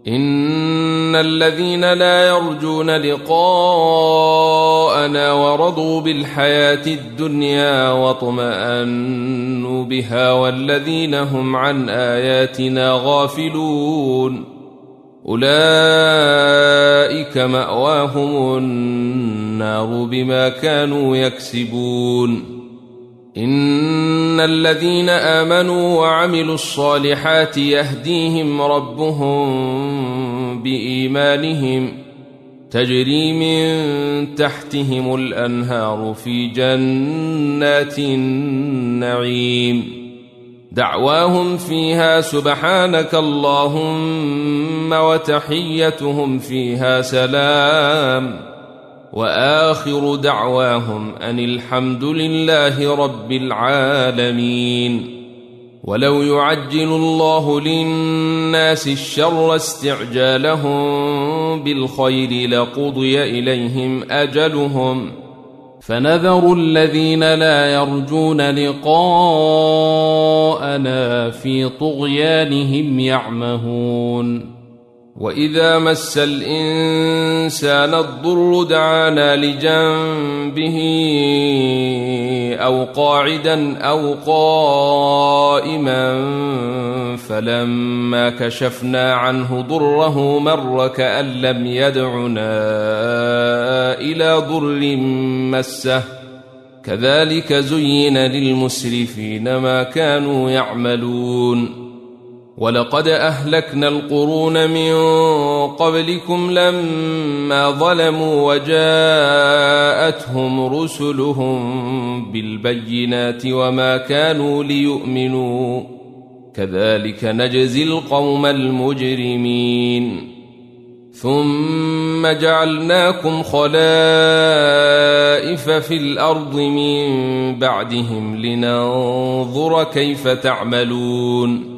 إن الذين لا يرجون لقاءنا ورضوا بالحياة الدنيا واطمأنوا بها والذين هم عن آياتنا غافلون أولئك مأواهم النار بما كانوا يكسبون إن الذين آمنوا وعملوا الصالحات يهديهم ربهم بإيمانهم تجري من تحتهم الأنهار في جنات النعيم دعواهم فيها سبحانك اللهم وتحيتهم فيها سلام وآخر دعواهم أن الحمد لله رب العالمين ولو يعجل الله للناس الشر استعجالهم بالخير لقضي إليهم أجلهم فنذر الذين لا يرجون لقاءنا في طغيانهم يعمهون وإذا مس الإنسان الضر دعانا لجنبه أو قاعدا أو قائما فلما كشفنا عنه ضره مر كأن لم يدعنا إلى ضر مسه كذلك زين للمسرفين ما كانوا يعملون ولقد أهلكنا القرون من قبلكم لما ظلموا وجاءتهم رسلهم بالبينات وما كانوا ليؤمنوا كذلك نجزي القوم المجرمين ثم جعلناكم خلائف في الأرض من بعدهم لننظر كيف تعملون